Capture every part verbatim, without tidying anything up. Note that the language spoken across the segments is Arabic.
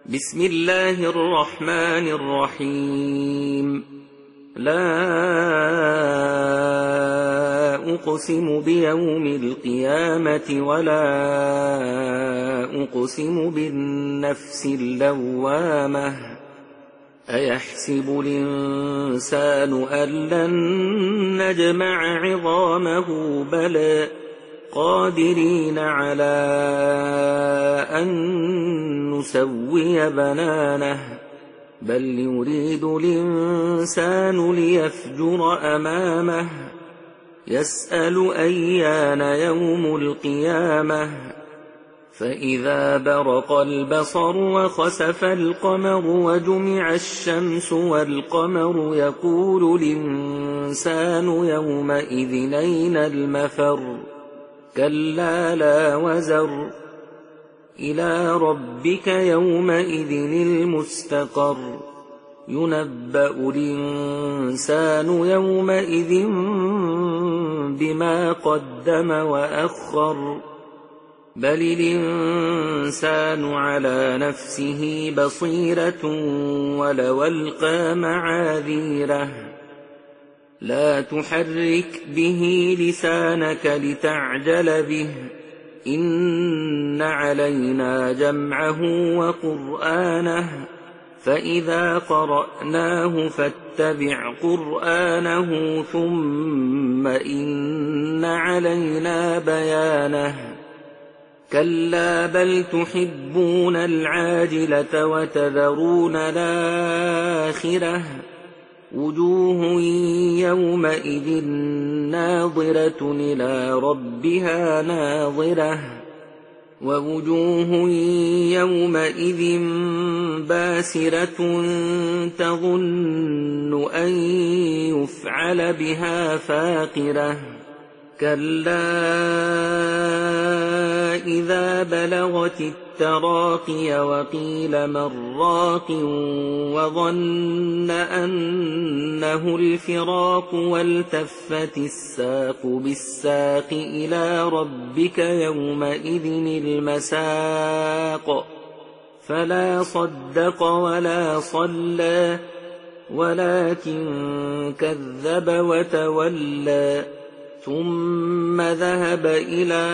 بسم الله الرحمن الرحيم. لا أقسم بيوم القيامة ولا أقسم بالنفس اللوامة أيحسب الإنسان أن لن نجمع عظامه بلى قادرين على أن نسوي بنانه بل يريد الإنسان ليفجر أمامه يسأل أيان يوم القيامة فإذا برق البصر وخسف القمر وجمع الشمس والقمر يقول الإنسان يومئذ أين المفر كلا لا وزر إلى ربك يومئذ المستقر ينبأ الإنسان يومئذ بما قدم وأخر بل الإنسان على نفسه بصيرة ولو ألقى معاذيره لا تحرك به لسانك لتعجل به إن علينا جمعه وقرآنه فإذا قرأناه فاتبع قرآنه ثم إن علينا بيانه كلا بل تحبون العاجلة وتذرون الآخرة وجوه يومئذ ناظرة إلى ربها ناظرة ووجوه يومئذ باسرة تظن أن يفعل بها فاقرة كلا إذا بلغت التراقي وقيل من راق وظن أنه الفراق والتفت الساق بالساق إلى ربك يومئذ المساق فلا صدق ولا صلى ولكن كذب وتولى ثم ذهب إلى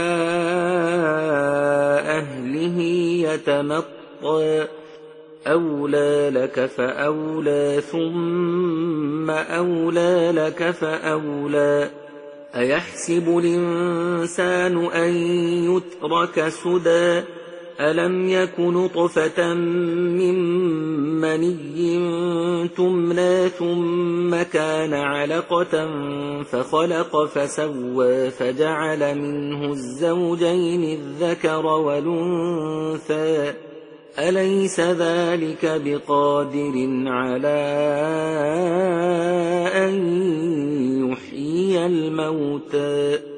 أهله يتمطى أولى لك فأولى ثم أولى لك فأولى أيحسب الإنسان أن يترك سدى ألم يك نطفة من مني تمنى ثم كان علقة فخلق فسوى فجعل منه الزوجين الذكر والأنثى أليس ذلك بقادر على أن يحيي الموتى